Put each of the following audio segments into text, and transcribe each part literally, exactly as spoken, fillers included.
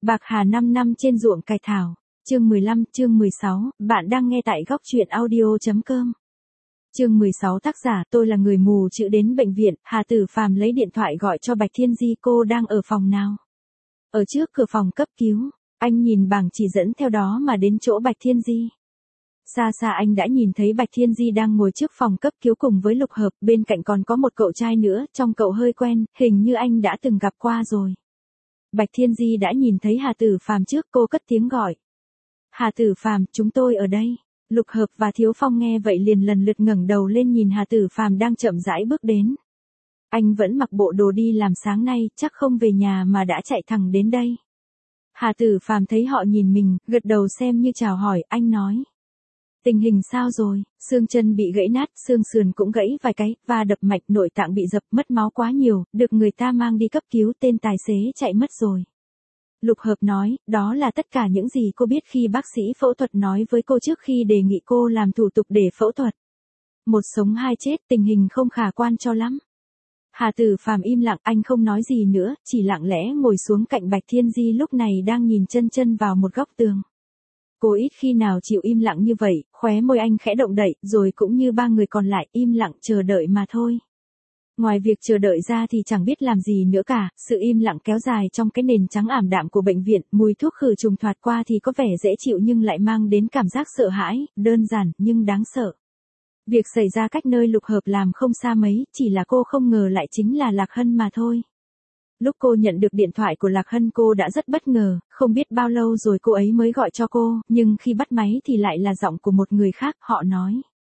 Bạc hà năm năm trên ruộng cải thảo. Chương mười lăm, chương mười sáu, bạn đang nghe tại góc truyện audio chấm com. Chương mười sáu tác giả tôi là người mù chữ đến bệnh viện, Hà Tử Phàm lấy điện thoại gọi cho Bạch Thiên Di, cô đang ở phòng nào? Ở trước cửa phòng cấp cứu, anh nhìn bảng chỉ dẫn theo đó mà đến chỗ Bạch Thiên Di. Xa xa anh đã nhìn thấy Bạch Thiên Di đang ngồi trước phòng cấp cứu cùng với Lục Hợp, bên cạnh còn có một cậu trai nữa, trông cậu hơi quen, hình như anh đã từng gặp qua rồi. Bạch Thiên Di đã nhìn thấy Hà Tử Phàm trước, cô cất tiếng gọi. Hà Tử Phàm, chúng tôi ở đây. Lục Hợp và Thiếu Phong nghe vậy liền lần lượt ngẩng đầu lên nhìn Hà Tử Phàm đang chậm rãi bước đến. Anh vẫn mặc bộ đồ đi làm sáng nay, chắc không về nhà mà đã chạy thẳng đến đây. Hà Tử Phàm thấy họ nhìn mình, gật đầu xem như chào hỏi, anh nói. Tình hình sao rồi? Xương chân bị gãy nát, xương sườn cũng gãy vài cái, và đập mạch, nội tạng bị dập, mất máu quá nhiều, được người ta mang đi cấp cứu, tên tài xế chạy mất rồi. Lục Hợp nói, đó là tất cả những gì cô biết khi bác sĩ phẫu thuật nói với cô trước khi đề nghị cô làm thủ tục để phẫu thuật. Một sống hai chết, tình hình không khả quan cho lắm. Hà Tử Phàm im lặng, anh không nói gì nữa, chỉ lặng lẽ ngồi xuống cạnh Bạch Thiên Di lúc này đang nhìn chân chân vào một góc tường. Cô ít khi nào chịu im lặng như vậy, khóe môi anh khẽ động đậy, rồi cũng như ba người còn lại im lặng chờ đợi mà thôi. Ngoài việc chờ đợi ra thì chẳng biết làm gì nữa cả, sự im lặng kéo dài trong cái nền trắng ảm đạm của bệnh viện, mùi thuốc khử trùng thoạt qua thì có vẻ dễ chịu nhưng lại mang đến cảm giác sợ hãi, đơn giản nhưng đáng sợ. Việc xảy ra cách nơi Lục Hợp làm không xa mấy, chỉ là cô không ngờ lại chính là Lạc Hân mà thôi. Lúc cô nhận được điện thoại của Lạc Hân cô đã rất bất ngờ, không biết bao lâu rồi cô ấy mới gọi cho cô, nhưng khi bắt máy thì lại là giọng của một người khác, họ nói.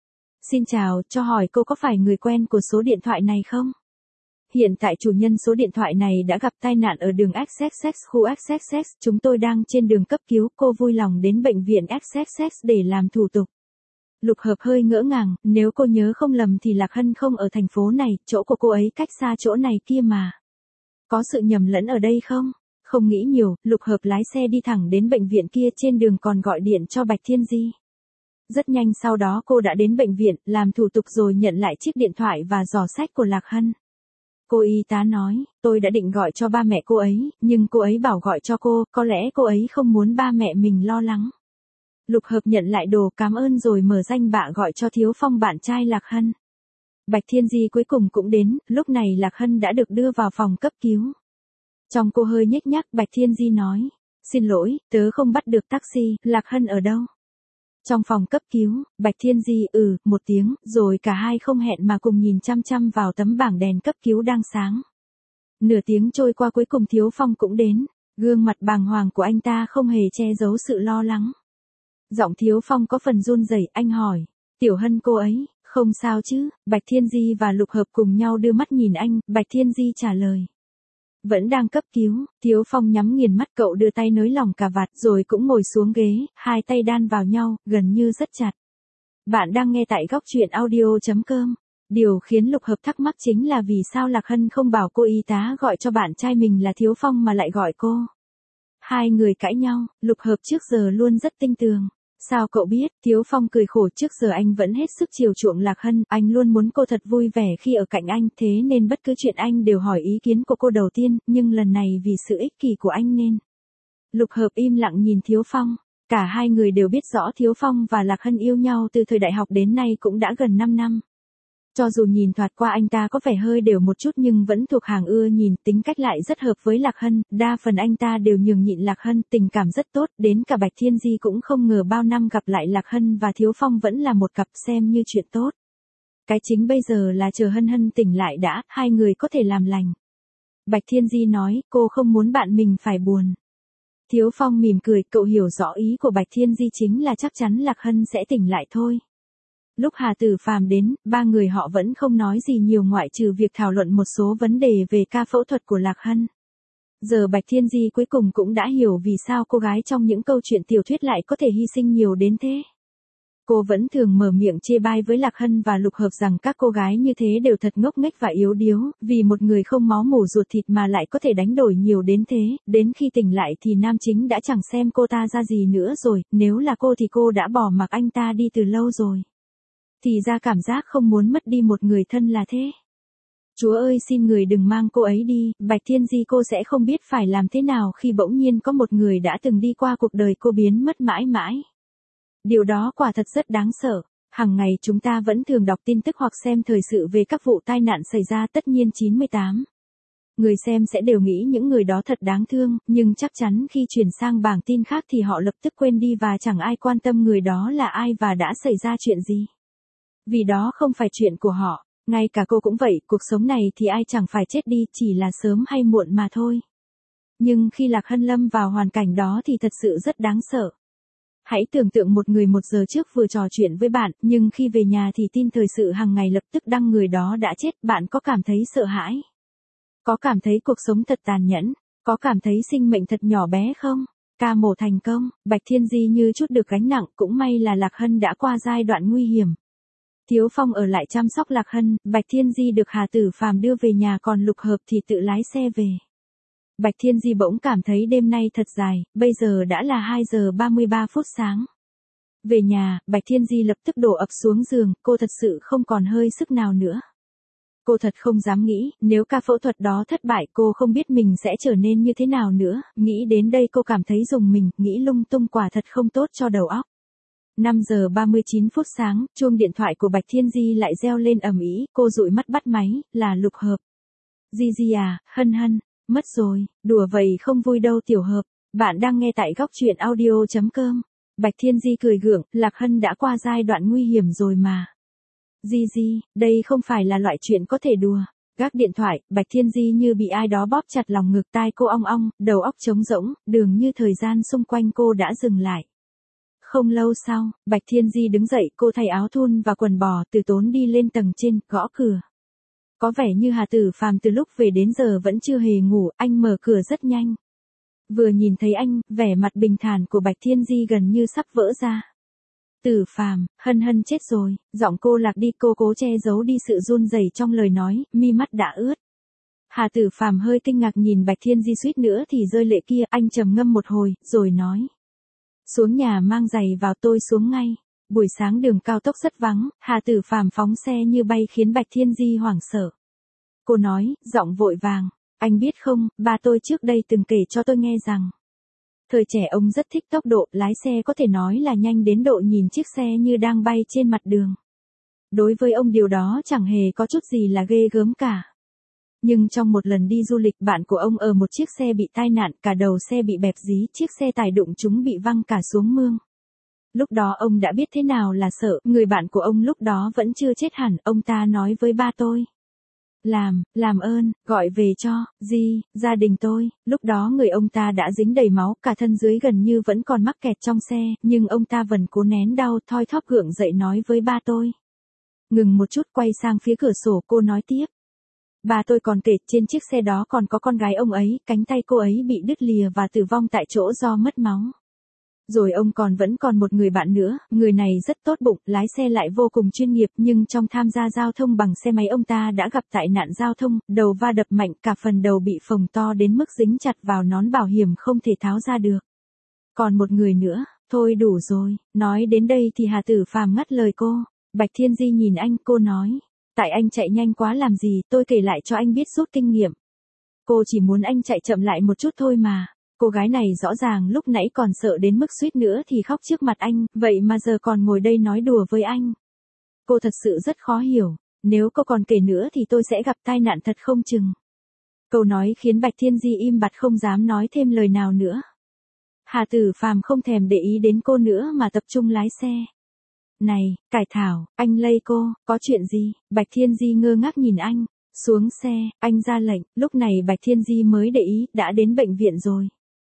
Xin chào, cho hỏi cô có phải người quen của số điện thoại này không? Hiện tại chủ nhân số điện thoại này đã gặp tai nạn ở đường ích ích ích, khu ích ích ích, chúng tôi đang trên đường cấp cứu, cô vui lòng đến bệnh viện ích ích ích để làm thủ tục. Lục Hợp hơi ngỡ ngàng, nếu cô nhớ không lầm thì Lạc Hân không ở thành phố này, chỗ của cô ấy cách xa chỗ này kia mà. Có sự nhầm lẫn ở đây không? Không nghĩ nhiều, Lục Hợp lái xe đi thẳng đến bệnh viện kia, trên đường còn gọi điện cho Bạch Thiên Di. Rất nhanh sau đó cô đã đến bệnh viện, làm thủ tục rồi nhận lại chiếc điện thoại và giỏ sách của Lạc Hân. Cô y tá nói, tôi đã định gọi cho ba mẹ cô ấy, nhưng cô ấy bảo gọi cho cô, có lẽ cô ấy không muốn ba mẹ mình lo lắng. Lục Hợp nhận lại đồ, cảm ơn rồi mở danh bạ gọi cho Thiếu Phong, bạn trai Lạc Hân. Bạch Thiên Di cuối cùng cũng đến, lúc này Lạc Hân đã được đưa vào phòng cấp cứu. Trong cô hơi nhếch nhác, Bạch Thiên Di nói, xin lỗi, tớ không bắt được taxi, Lạc Hân ở đâu? Trong phòng cấp cứu, Bạch Thiên Di ừ, một tiếng, rồi cả hai không hẹn mà cùng nhìn chăm chăm vào tấm bảng đèn cấp cứu đang sáng. Nửa tiếng trôi qua cuối cùng Thiếu Phong cũng đến, gương mặt bàng hoàng của anh ta không hề che giấu sự lo lắng. Giọng Thiếu Phong có phần run rẩy, anh hỏi, Tiểu Hân cô ấy, không sao chứ? Bạch Thiên Di và Lục Hợp cùng nhau đưa mắt nhìn anh, Bạch Thiên Di trả lời. Vẫn đang cấp cứu, Thiếu Phong nhắm nghiền mắt, cậu đưa tay nới lỏng cà vạt rồi cũng ngồi xuống ghế, hai tay đan vào nhau, gần như rất chặt. Bạn đang nghe tại góc truyện audio chấm com. Điều khiến Lục Hợp thắc mắc chính là vì sao Lạc Hân không bảo cô y tá gọi cho bạn trai mình là Thiếu Phong mà lại gọi cô. Hai người cãi nhau, Lục Hợp trước giờ luôn rất tinh tường. Sao cậu biết? Thiếu Phong cười khổ, trước giờ anh vẫn hết sức chiều chuộng Lạc Hân, anh luôn muốn cô thật vui vẻ khi ở cạnh anh, thế nên bất cứ chuyện anh đều hỏi ý kiến của cô đầu tiên, nhưng lần này vì sự ích kỷ của anh nên. Lục Hợp im lặng nhìn Thiếu Phong, cả hai người đều biết rõ Thiếu Phong và Lạc Hân yêu nhau từ thời đại học đến nay cũng đã gần năm năm. Cho dù nhìn thoạt qua anh ta có vẻ hơi đều một chút nhưng vẫn thuộc hàng ưa nhìn, tính cách lại rất hợp với Lạc Hân, đa phần anh ta đều nhường nhịn Lạc Hân, tình cảm rất tốt, đến cả Bạch Thiên Di cũng không ngờ bao năm gặp lại Lạc Hân và Thiếu Phong vẫn là một cặp, xem như chuyện tốt. Cái chính bây giờ là chờ Hân Hân tỉnh lại đã, hai người có thể làm lành. Bạch Thiên Di nói, cô không muốn bạn mình phải buồn. Thiếu Phong mỉm cười, cậu hiểu rõ ý của Bạch Thiên Di chính là chắc chắn Lạc Hân sẽ tỉnh lại thôi. Lúc Hà Tử Phàm đến, ba người họ vẫn không nói gì nhiều ngoại trừ việc thảo luận một số vấn đề về ca phẫu thuật của Lạc Hân. Giờ Bạch Thiên Di cuối cùng cũng đã hiểu vì sao cô gái trong những câu chuyện tiểu thuyết lại có thể hy sinh nhiều đến thế. Cô vẫn thường mở miệng chê bai với Lạc Hân và Lục Hợp rằng các cô gái như thế đều thật ngốc nghếch và yếu điếu, vì một người không máu mủ ruột thịt mà lại có thể đánh đổi nhiều đến thế, đến khi tỉnh lại thì nam chính đã chẳng xem cô ta ra gì nữa rồi, nếu là cô thì cô đã bỏ mặc anh ta đi từ lâu rồi. Thì ra cảm giác không muốn mất đi một người thân là thế. Chúa ơi xin người đừng mang cô ấy đi, Bạch Thiên Di cô sẽ không biết phải làm thế nào khi bỗng nhiên có một người đã từng đi qua cuộc đời cô biến mất mãi mãi. Điều đó quả thật rất đáng sợ. Hàng ngày chúng ta vẫn thường đọc tin tức hoặc xem thời sự về các vụ tai nạn xảy ra, tất nhiên chín mươi tám. Người xem sẽ đều nghĩ những người đó thật đáng thương, nhưng chắc chắn khi chuyển sang bảng tin khác thì họ lập tức quên đi và chẳng ai quan tâm người đó là ai và đã xảy ra chuyện gì. Vì đó không phải chuyện của họ. Ngay cả cô cũng vậy, cuộc sống này thì ai chẳng phải chết đi, chỉ là sớm hay muộn mà thôi. Nhưng khi Lạc Hân lâm vào hoàn cảnh đó thì thật sự rất đáng sợ. Hãy tưởng tượng một người một giờ trước vừa trò chuyện với bạn, nhưng khi về nhà thì tin thời sự hàng ngày lập tức đăng người đó đã chết, bạn có cảm thấy sợ hãi? Có cảm thấy cuộc sống thật tàn nhẫn? Có cảm thấy sinh mệnh thật nhỏ bé không? Ca mổ thành công, Bạch Thiên Di như chút được gánh nặng, cũng may là Lạc Hân đã qua giai đoạn nguy hiểm. Thiếu Phong ở lại chăm sóc Lạc Hân, Bạch Thiên Di được Hà Tử Phàm đưa về nhà, còn Lục Hợp thì tự lái xe về. Bạch Thiên Di bỗng cảm thấy đêm nay thật dài, bây giờ đã là hai giờ ba mươi ba phút sáng. Về nhà, Bạch Thiên Di lập tức đổ ập xuống giường, cô thật sự không còn hơi sức nào nữa. Cô thật không dám nghĩ, nếu ca phẫu thuật đó thất bại cô không biết mình sẽ trở nên như thế nào nữa, nghĩ đến đây cô cảm thấy rùng mình, nghĩ lung tung quả thật không tốt cho đầu óc. năm giờ ba mươi chín phút sáng, chuông điện thoại của Bạch Thiên Di lại reo lên ầm ĩ, cô dụi mắt bắt máy, là Lục Hợp. Di Di à, Hân Hân, mất rồi, đùa vậy không vui đâu Tiểu Hợp, bạn đang nghe tại góc truyện audio chấm com. Bạch Thiên Di cười gượng, Lạc Hân đã qua giai đoạn nguy hiểm rồi mà. Di Di, đây không phải là loại chuyện có thể đùa. Gác điện thoại, Bạch Thiên Di như bị ai đó bóp chặt lòng ngực, tai cô ong ong, đầu óc trống rỗng, dường như thời gian xung quanh cô đã dừng lại. Không lâu sau, Bạch Thiên Di đứng dậy, cô thay áo thun và quần bò, từ tốn đi lên tầng trên, gõ cửa. Có vẻ như Hà Tử Phàm từ lúc về đến giờ vẫn chưa hề ngủ, anh mở cửa rất nhanh. Vừa nhìn thấy anh, vẻ mặt bình thản của Bạch Thiên Di gần như sắp vỡ ra. Tử Phàm, Hân Hân chết rồi, giọng cô lạc đi, cô cố che giấu đi sự run rẩy trong lời nói, mi mắt đã ướt. Hà Tử Phàm hơi kinh ngạc nhìn Bạch Thiên Di, suýt nữa thì rơi lệ kia, anh trầm ngâm một hồi, rồi nói. Xuống nhà mang giày vào, tôi xuống ngay. Buổi sáng đường cao tốc rất vắng, Hà Tử Phàm phóng xe như bay khiến Bạch Thiên Di hoảng sợ. Cô nói, giọng vội vàng, anh biết không, ba tôi trước đây từng kể cho tôi nghe rằng. Thời trẻ ông rất thích tốc độ, lái xe có thể nói là nhanh đến độ nhìn chiếc xe như đang bay trên mặt đường. Đối với ông điều đó chẳng hề có chút gì là ghê gớm cả. Nhưng trong một lần đi du lịch, bạn của ông ở một chiếc xe bị tai nạn, cả đầu xe bị bẹp dí, chiếc xe tải đụng chúng bị văng cả xuống mương. Lúc đó ông đã biết thế nào là sợ, người bạn của ông lúc đó vẫn chưa chết hẳn, ông ta nói với ba tôi. Làm, làm ơn, gọi về cho, Di, gia đình tôi, lúc đó người ông ta đã dính đầy máu, cả thân dưới gần như vẫn còn mắc kẹt trong xe, nhưng ông ta vẫn cố nén đau, thoi thóp gượng dậy nói với ba tôi. Ngừng một chút, quay sang phía cửa sổ, cô nói tiếp. Ba tôi còn kể, trên chiếc xe đó còn có con gái ông ấy, cánh tay cô ấy bị đứt lìa và tử vong tại chỗ do mất máu. Rồi ông còn vẫn còn một người bạn nữa, người này rất tốt bụng, lái xe lại vô cùng chuyên nghiệp, nhưng trong tham gia giao thông bằng xe máy ông ta đã gặp tai nạn giao thông, đầu va đập mạnh, cả phần đầu bị phồng to đến mức dính chặt vào nón bảo hiểm không thể tháo ra được. Còn một người nữa, thôi đủ rồi, nói đến đây thì Hà Tử Phàm ngắt lời cô. Bạch Thiên Di nhìn anh, cô nói, tại anh chạy nhanh quá làm gì, tôi kể lại cho anh biết rút kinh nghiệm. Cô chỉ muốn anh chạy chậm lại một chút thôi mà. Cô gái này rõ ràng lúc nãy còn sợ đến mức suýt nữa thì khóc trước mặt anh, vậy mà giờ còn ngồi đây nói đùa với anh. Cô thật sự rất khó hiểu, nếu cô còn kể nữa thì tôi sẽ gặp tai nạn thật không chừng. Câu nói khiến Bạch Thiên Di im bặt không dám nói thêm lời nào nữa. Hà Tử Phàm không thèm để ý đến cô nữa mà tập trung lái xe. Này, Cải Thảo, anh lây cô, có chuyện gì? Bạch Thiên Di ngơ ngác nhìn anh. Xuống xe, anh ra lệnh, lúc này Bạch Thiên Di mới để ý, đã đến bệnh viện rồi.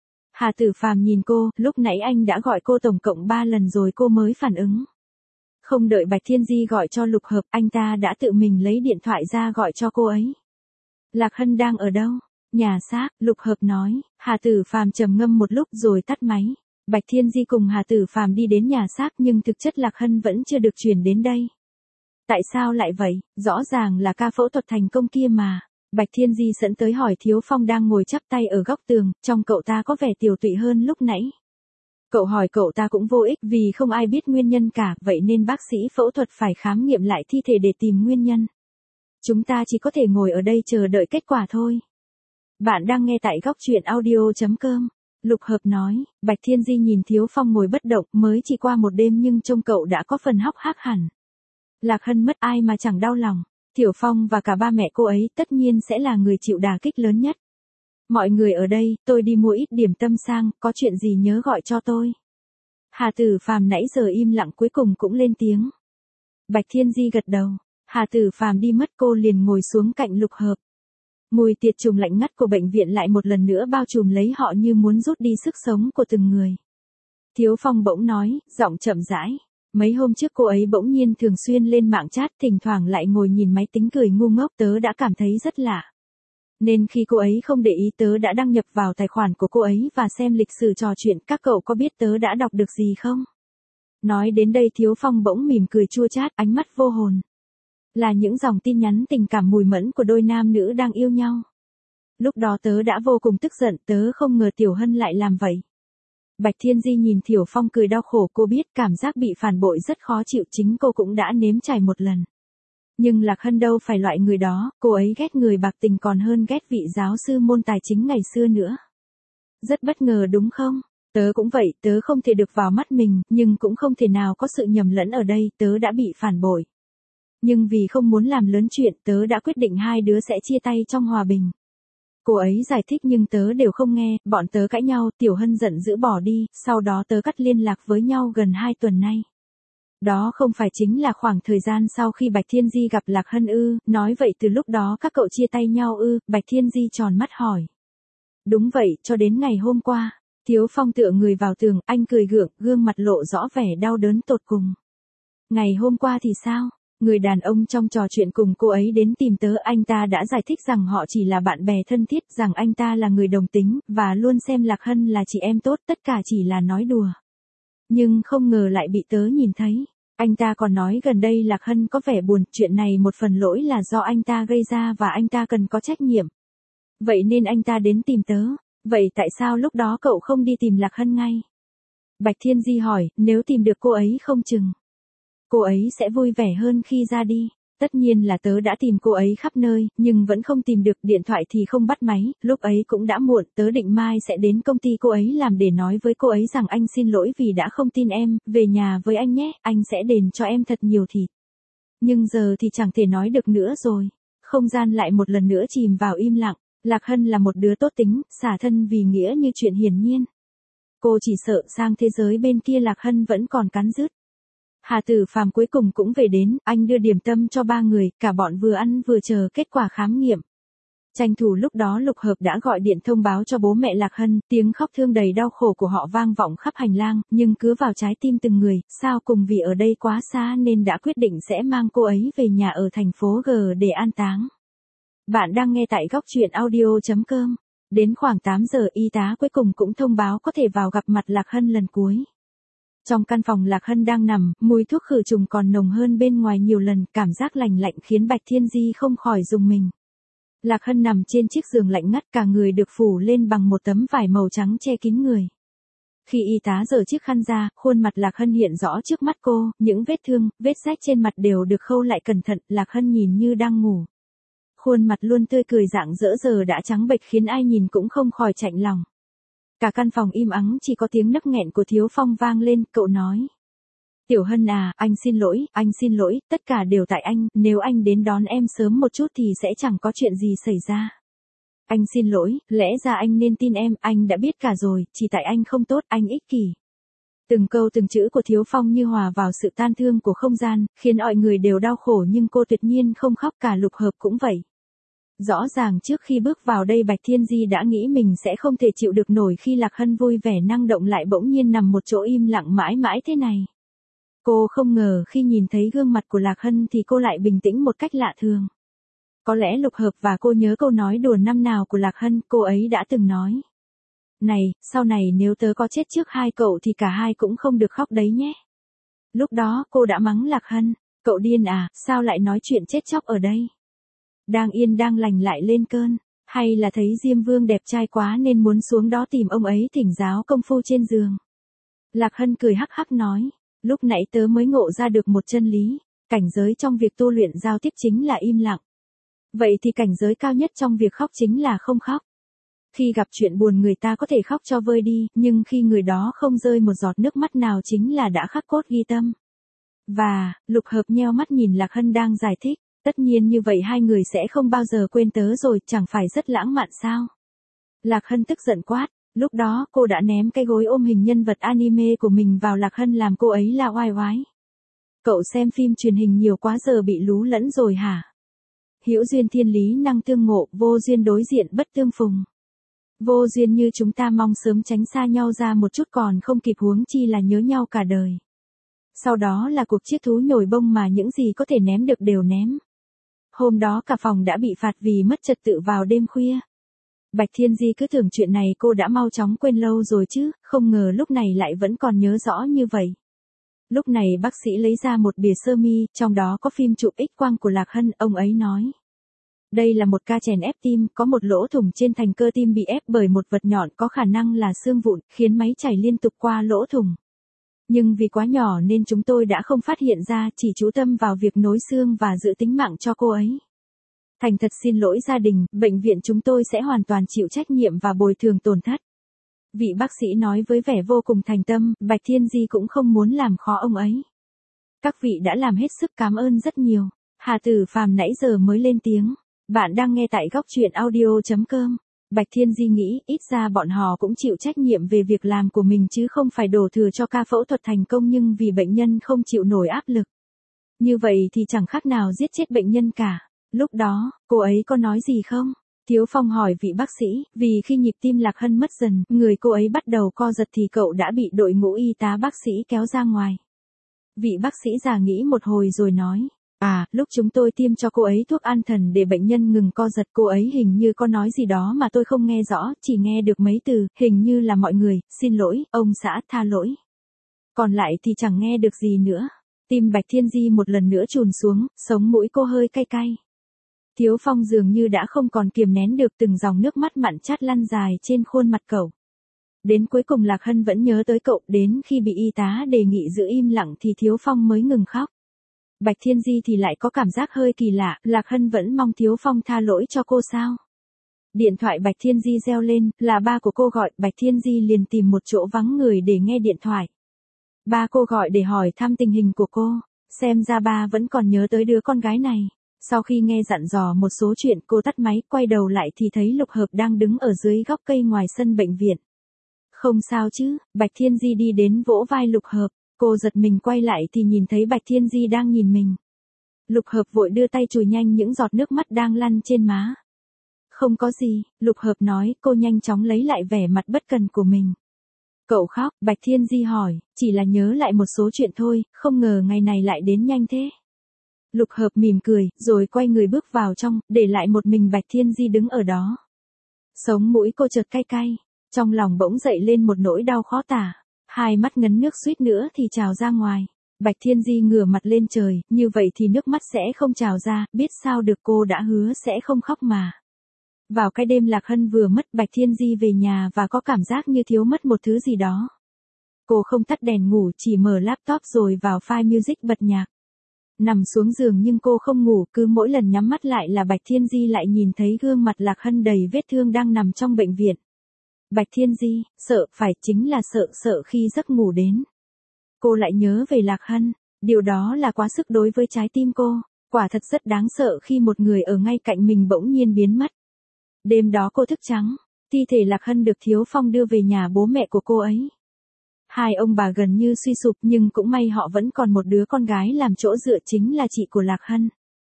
Hà Tử Phàm nhìn cô, lúc nãy anh đã gọi cô tổng cộng ba lần rồi cô mới phản ứng. Không đợi Bạch Thiên Di gọi cho Lục Hợp, anh ta đã tự mình lấy điện thoại ra gọi cho cô ấy. Lạc Hân đang ở đâu? Nhà xác, Lục Hợp nói. Hà Tử Phàm trầm ngâm một lúc rồi tắt máy. Bạch Thiên Di cùng Hà Tử Phàm đi đến nhà xác nhưng thực chất Lạc Hân vẫn chưa được chuyển đến đây. Tại sao lại vậy? Rõ ràng là ca phẫu thuật thành công kia mà. Bạch Thiên Di sẵn tới hỏi Thiếu Phong đang ngồi chắp tay ở góc tường, trong cậu ta có vẻ tiều tụy hơn lúc nãy. Cậu hỏi cậu ta cũng vô ích vì không ai biết nguyên nhân cả, vậy nên bác sĩ phẫu thuật phải khám nghiệm lại thi thể để tìm nguyên nhân. Chúng ta chỉ có thể ngồi ở đây chờ đợi kết quả thôi. Bạn đang nghe tại góc truyện audio.com. Lục Hợp nói, Bạch Thiên Di nhìn Thiếu Phong ngồi bất động, mới chỉ qua một đêm nhưng trông cậu đã có phần hốc hác hẳn. Lạc Hân mất ai mà chẳng đau lòng, Tiểu Phong và cả ba mẹ cô ấy tất nhiên sẽ là người chịu đả kích lớn nhất. Mọi người ở đây, tôi đi mua ít điểm tâm sang, có chuyện gì nhớ gọi cho tôi. Hà Tử Phàm nãy giờ im lặng cuối cùng cũng lên tiếng. Bạch Thiên Di gật đầu, Hà Tử Phàm đi mất cô liền ngồi xuống cạnh Lục Hợp. Mùi tiệt trùng lạnh ngắt của bệnh viện lại một lần nữa bao trùm lấy họ như muốn rút đi sức sống của từng người. Thiếu Phong bỗng nói, giọng chậm rãi. Mấy hôm trước cô ấy bỗng nhiên thường xuyên lên mạng chat, thỉnh thoảng lại ngồi nhìn máy tính cười ngu ngốc, tớ đã cảm thấy rất lạ. Nên khi cô ấy không để ý tớ đã đăng nhập vào tài khoản của cô ấy và xem lịch sử trò chuyện, các cậu có biết tớ đã đọc được gì không? Nói đến đây Thiếu Phong bỗng mỉm cười chua chát, ánh mắt vô hồn. Là những dòng tin nhắn tình cảm mùi mẫn của đôi nam nữ đang yêu nhau. Lúc đó tớ đã vô cùng tức giận, tớ không ngờ Tiểu Hân lại làm vậy. Bạch Thiên Di nhìn Tiểu Phong cười đau khổ, cô biết cảm giác bị phản bội rất khó chịu, chính cô cũng đã nếm trải một lần. Nhưng Lạc Hân đâu phải loại người đó, cô ấy ghét người bạc tình còn hơn ghét vị giáo sư môn tài chính ngày xưa nữa. Rất bất ngờ đúng không? Tớ cũng vậy, tớ không thể được vào mắt mình, nhưng cũng không thể nào có sự nhầm lẫn ở đây, tớ đã bị phản bội. Nhưng vì không muốn làm lớn chuyện, tớ đã quyết định hai đứa sẽ chia tay trong hòa bình. Cô ấy giải thích nhưng tớ đều không nghe, bọn tớ cãi nhau, Tiểu Hân giận dữ bỏ đi, sau đó tớ cắt liên lạc với nhau gần hai tuần nay. Đó không phải chính là khoảng thời gian sau khi Bạch Thiên Di gặp Lạc Hân ư, nói vậy từ lúc đó các cậu chia tay nhau ư, Bạch Thiên Di tròn mắt hỏi. Đúng vậy, cho đến ngày hôm qua. Thiếu Phong tựa người vào tường, anh cười gượng, gương mặt lộ rõ vẻ đau đớn tột cùng. Ngày hôm qua thì sao? Người đàn ông trong trò chuyện cùng cô ấy đến tìm tớ, anh ta đã giải thích rằng họ chỉ là bạn bè thân thiết, rằng anh ta là người đồng tính, và luôn xem Lạc Hân là chị em tốt, tất cả chỉ là nói đùa. Nhưng không ngờ lại bị tớ nhìn thấy. Anh ta còn nói gần đây Lạc Hân có vẻ buồn, chuyện này một phần lỗi là do anh ta gây ra và anh ta cần có trách nhiệm. Vậy nên anh ta đến tìm tớ. Vậy tại sao lúc đó cậu không đi tìm Lạc Hân ngay? Bạch Thiên Di hỏi, nếu tìm được cô ấy không chừng. Cô ấy sẽ vui vẻ hơn khi ra đi. Tất nhiên là tớ đã tìm cô ấy khắp nơi, nhưng vẫn không tìm được, điện thoại thì không bắt máy, lúc ấy cũng đã muộn, tớ định mai sẽ đến công ty cô ấy làm để nói với cô ấy rằng anh xin lỗi vì đã không tin em, về nhà với anh nhé, anh sẽ đền cho em thật nhiều thịt. Nhưng giờ thì chẳng thể nói được nữa rồi. Không gian lại một lần nữa chìm vào im lặng. Lạc Hân là một đứa tốt tính, xả thân vì nghĩa như chuyện hiển nhiên. Cô chỉ sợ sang thế giới bên kia Lạc Hân vẫn còn cắn rứt. Hà Tử Phàm cuối cùng cũng về đến, anh đưa điểm tâm cho ba người, cả bọn vừa ăn vừa chờ kết quả khám nghiệm. Tranh thủ lúc đó Lục Hợp đã gọi điện thông báo cho bố mẹ Lạc Hân, tiếng khóc thương đầy đau khổ của họ vang vọng khắp hành lang, nhưng cứ vào trái tim từng người, sao cùng vì ở đây quá xa nên đã quyết định sẽ mang cô ấy về nhà ở thành phố G để an táng. Bạn đang nghe tại góc truyện audio.com. Đến khoảng tám giờ y tá cuối cùng cũng thông báo có thể vào gặp mặt Lạc Hân lần cuối. Trong căn phòng Lạc Hân đang nằm, mùi thuốc khử trùng còn nồng hơn bên ngoài nhiều lần, cảm giác lành lạnh khiến Bạch Thiên Di không khỏi rùng mình. Lạc Hân nằm trên chiếc giường lạnh ngắt, cả người được phủ lên bằng một tấm vải màu trắng che kín người. Khi y tá giở chiếc khăn ra, khuôn mặt Lạc Hân hiện rõ trước mắt cô, những vết thương, vết rách trên mặt đều được khâu lại cẩn thận, Lạc Hân nhìn như đang ngủ. Khuôn mặt luôn tươi cười rạng rỡ giờ đã trắng bệch khiến ai nhìn cũng không khỏi chạnh lòng. Cả căn phòng im ắng, chỉ có tiếng nấc nghẹn của Thiếu Phong vang lên, cậu nói. Tiểu Hân à, anh xin lỗi, anh xin lỗi, tất cả đều tại anh, nếu anh đến đón em sớm một chút thì sẽ chẳng có chuyện gì xảy ra. Anh xin lỗi, lẽ ra anh nên tin em, anh đã biết cả rồi, chỉ tại anh không tốt, anh ích kỷ. Từng câu từng chữ của Thiếu Phong như hòa vào sự tan thương của không gian, khiến mọi người đều đau khổ nhưng cô tuyệt nhiên không khóc, cả Lục Hợp cũng vậy. Rõ ràng trước khi bước vào đây Bạch Thiên Di đã nghĩ mình sẽ không thể chịu được nổi khi Lạc Hân vui vẻ năng động lại bỗng nhiên nằm một chỗ im lặng mãi mãi thế này. Cô không ngờ khi nhìn thấy gương mặt của Lạc Hân thì cô lại bình tĩnh một cách lạ thường. Có lẽ Lục Hợp và cô nhớ câu nói đùa năm nào của Lạc Hân, cô ấy đã từng nói. Này, sau này nếu tớ có chết trước hai cậu thì cả hai cũng không được khóc đấy nhé. Lúc đó cô đã mắng Lạc Hân, cậu điên à, sao lại nói chuyện chết chóc ở đây? Đang yên đang lành lại lên cơn, hay là thấy Diêm Vương đẹp trai quá nên muốn xuống đó tìm ông ấy thỉnh giáo công phu trên giường. Lạc Hân cười hắc hắc nói, lúc nãy tớ mới ngộ ra được một chân lý, cảnh giới trong việc tu luyện giao tiếp chính là im lặng. Vậy thì cảnh giới cao nhất trong việc khóc chính là không khóc. Khi gặp chuyện buồn người ta có thể khóc cho vơi đi, nhưng khi người đó không rơi một giọt nước mắt nào chính là đã khắc cốt ghi tâm. Và, Lục Hợp nheo mắt nhìn Lạc Hân đang giải thích, tất nhiên như vậy hai người sẽ không bao giờ quên tớ rồi, chẳng phải rất lãng mạn sao? Lạc Hân tức giận quát, lúc đó cô đã ném cái gối ôm hình nhân vật anime của mình vào Lạc Hân làm cô ấy la oai oái. Cậu xem phim truyền hình nhiều quá giờ bị lú lẫn rồi hả? Hữu duyên thiên lý năng tương ngộ, vô duyên đối diện bất tương phùng. Vô duyên như chúng ta mong sớm tránh xa nhau ra một chút còn không kịp huống chi là nhớ nhau cả đời. Sau đó là cuộc chiết thú nhồi bông mà những gì có thể ném được đều ném. Hôm đó cả phòng đã bị phạt vì mất trật tự vào đêm khuya. Bạch Thiên Di cứ tưởng chuyện này cô đã mau chóng quên lâu rồi chứ, không ngờ lúc này lại vẫn còn nhớ rõ như vậy. Lúc này bác sĩ lấy ra một bìa sơ mi, trong đó có phim chụp X quang của Lạc Hân, ông ấy nói. Đây là một ca chèn ép tim, có một lỗ thủng trên thành cơ tim bị ép bởi một vật nhọn có khả năng là xương vụn, khiến máy chảy liên tục qua lỗ thủng. Nhưng vì quá nhỏ nên chúng tôi đã không phát hiện ra, chỉ chú tâm vào việc nối xương và giữ tính mạng cho cô ấy. Thành thật xin lỗi gia đình, bệnh viện chúng tôi sẽ hoàn toàn chịu trách nhiệm và bồi thường tổn thất. Vị bác sĩ nói với vẻ vô cùng thành tâm, Bạch Thiên Di cũng không muốn làm khó ông ấy. Các vị đã làm hết sức, cảm ơn rất nhiều. Hà Tử Phàm nãy giờ mới lên tiếng. Bạn đang nghe tại góc truyện audio chấm com. Bạch Thiên Di nghĩ, ít ra bọn họ cũng chịu trách nhiệm về việc làm của mình chứ không phải đổ thừa cho ca phẫu thuật thành công nhưng vì bệnh nhân không chịu nổi áp lực. Như vậy thì chẳng khác nào giết chết bệnh nhân cả. Lúc đó, cô ấy có nói gì không? Thiếu Phong hỏi vị bác sĩ, vì khi nhịp tim Lạc Hân mất dần, người cô ấy bắt đầu co giật thì cậu đã bị đội ngũ y tá bác sĩ kéo ra ngoài. Vị bác sĩ già nghĩ một hồi rồi nói, à, lúc chúng tôi tiêm cho cô ấy thuốc an thần để bệnh nhân ngừng co giật, cô ấy hình như có nói gì đó mà tôi không nghe rõ, chỉ nghe được mấy từ, hình như là mọi người, xin lỗi, ông xã, tha lỗi. Còn lại thì chẳng nghe được gì nữa. Tim Bạch Thiên Di một lần nữa trùn xuống, sống mũi cô hơi cay cay. Thiếu Phong dường như đã không còn kiềm nén được, từng dòng nước mắt mặn chát lăn dài trên khuôn mặt cậu. Đến cuối cùng Lạc Hân vẫn nhớ tới cậu, đến khi bị y tá đề nghị giữ im lặng thì Thiếu Phong mới ngừng khóc. Bạch Thiên Di thì lại có cảm giác hơi kỳ lạ, Lạc Hân vẫn mong Thiếu Phong tha lỗi cho cô sao? Điện thoại Bạch Thiên Di reo lên, là ba của cô gọi, Bạch Thiên Di liền tìm một chỗ vắng người để nghe điện thoại. Ba cô gọi để hỏi thăm tình hình của cô, xem ra ba vẫn còn nhớ tới đứa con gái này. Sau khi nghe dặn dò một số chuyện, cô tắt máy, quay đầu lại thì thấy Lục Hợp đang đứng ở dưới gốc cây ngoài sân bệnh viện. Không sao chứ? Bạch Thiên Di đi đến vỗ vai Lục Hợp, cô giật mình quay lại thì nhìn thấy Bạch Thiên Di đang nhìn mình. Lục Hợp vội đưa tay chùi nhanh những giọt nước mắt đang lăn trên má. Không có gì, Lục Hợp nói, cô nhanh chóng lấy lại vẻ mặt bất cần của mình. Cậu khóc, Bạch Thiên Di hỏi, chỉ là nhớ lại một số chuyện thôi, không ngờ ngày này lại đến nhanh thế. Lục Hợp mỉm cười, rồi quay người bước vào trong, để lại một mình Bạch Thiên Di đứng ở đó. Sống mũi cô chợt cay cay, trong lòng bỗng dậy lên một nỗi đau khó tả, hai mắt ngấn nước suýt nữa thì trào ra ngoài. Bạch Thiên Di ngửa mặt lên trời, như vậy thì nước mắt sẽ không trào ra, biết sao được, cô đã hứa sẽ không khóc mà. Vào cái đêm Lạc Hân vừa mất, Bạch Thiên Di về nhà và có cảm giác như thiếu mất một thứ gì đó. Cô không tắt đèn ngủ, chỉ mở laptop rồi vào file music bật nhạc. Nằm xuống giường nhưng cô không ngủ, cứ mỗi lần nhắm mắt lại là Bạch Thiên Di lại nhìn thấy gương mặt Lạc Hân đầy vết thương đang nằm trong bệnh viện. Bạch Thiên Di, sợ, phải, chính là sợ, sợ khi giấc ngủ đến. Cô lại nhớ về Lạc Hân, điều đó là quá sức đối với trái tim cô, quả thật rất đáng sợ khi một người ở ngay cạnh mình bỗng nhiên biến mất. Đêm đó cô thức trắng, thi thể Lạc Hân được Thiếu Phong đưa về nhà bố mẹ của cô ấy. Hai ông bà gần như suy sụp nhưng cũng may họ vẫn còn một đứa con gái làm chỗ dựa, chính là chị của Lạc Hân.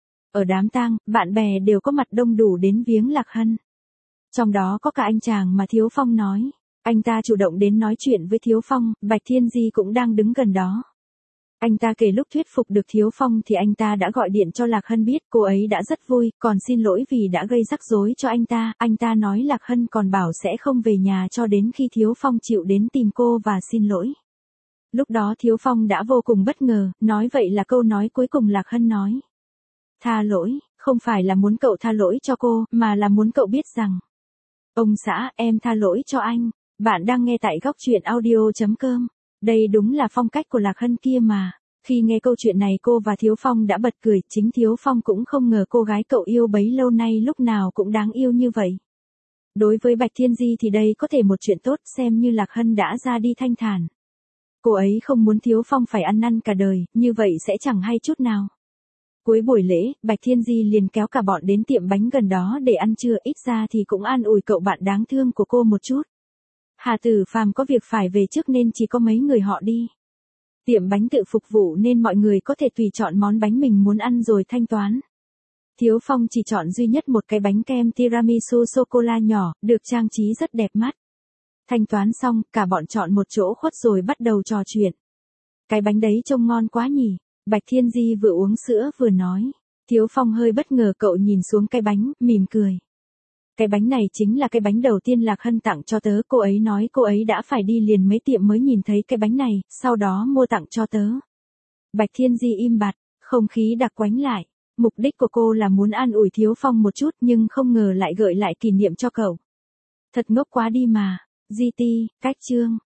Ở đám tang, bạn bè đều có mặt đông đủ đến viếng Lạc Hân. Trong đó có cả anh chàng mà Thiếu Phong nói. Anh ta chủ động đến nói chuyện với Thiếu Phong, Bạch Thiên Di cũng đang đứng gần đó. Anh ta kể lúc thuyết phục được Thiếu Phong thì anh ta đã gọi điện cho Lạc Hân biết, cô ấy đã rất vui, còn xin lỗi vì đã gây rắc rối cho anh ta. Anh ta nói Lạc Hân còn bảo sẽ không về nhà cho đến khi Thiếu Phong chịu đến tìm cô và xin lỗi. Lúc đó Thiếu Phong đã vô cùng bất ngờ, nói vậy là câu nói cuối cùng Lạc Hân nói. Tha lỗi, không phải là muốn cậu tha lỗi cho cô, mà là muốn cậu biết rằng. Ông xã, em tha lỗi cho anh. Bạn đang nghe tại góc truyện audio chấm com. Đây đúng là phong cách của Lạc Hân kia mà. Khi nghe câu chuyện này cô và Thiếu Phong đã bật cười, chính Thiếu Phong cũng không ngờ cô gái cậu yêu bấy lâu nay lúc nào cũng đáng yêu như vậy. Đối với Bạch Thiên Di thì đây có thể một chuyện tốt, xem như Lạc Hân đã ra đi thanh thản. Cô ấy không muốn Thiếu Phong phải ăn năn cả đời, như vậy sẽ chẳng hay chút nào. Cuối buổi lễ, Bạch Thiên Di liền kéo cả bọn đến tiệm bánh gần đó để ăn trưa, ít ra thì cũng an ủi cậu bạn đáng thương của cô một chút. Hà Tử Phàm có việc phải về trước nên chỉ có mấy người họ đi. Tiệm bánh tự phục vụ nên mọi người có thể tùy chọn món bánh mình muốn ăn rồi thanh toán. Thiếu Phong chỉ chọn duy nhất một cái bánh kem tiramisu sô-cô-la nhỏ, được trang trí rất đẹp mắt. Thanh toán xong, cả bọn chọn một chỗ khuất rồi bắt đầu trò chuyện. Cái bánh đấy trông ngon quá nhỉ, Bạch Thiên Di vừa uống sữa vừa nói. Thiếu Phong hơi bất ngờ, cậu nhìn xuống cái bánh, mỉm cười. Cái bánh này chính là cái bánh đầu tiên Lạc Hân tặng cho tớ, cô ấy nói cô ấy đã phải đi liền mấy tiệm mới nhìn thấy cái bánh này, sau đó mua tặng cho tớ. Bạch Thiên Di im bặt, không khí đặc quánh lại. Mục đích của cô là muốn an ủi Thiếu Phong một chút nhưng không ngờ lại gợi lại kỷ niệm cho cậu. Thật ngốc quá đi mà. giê tê, cách chương.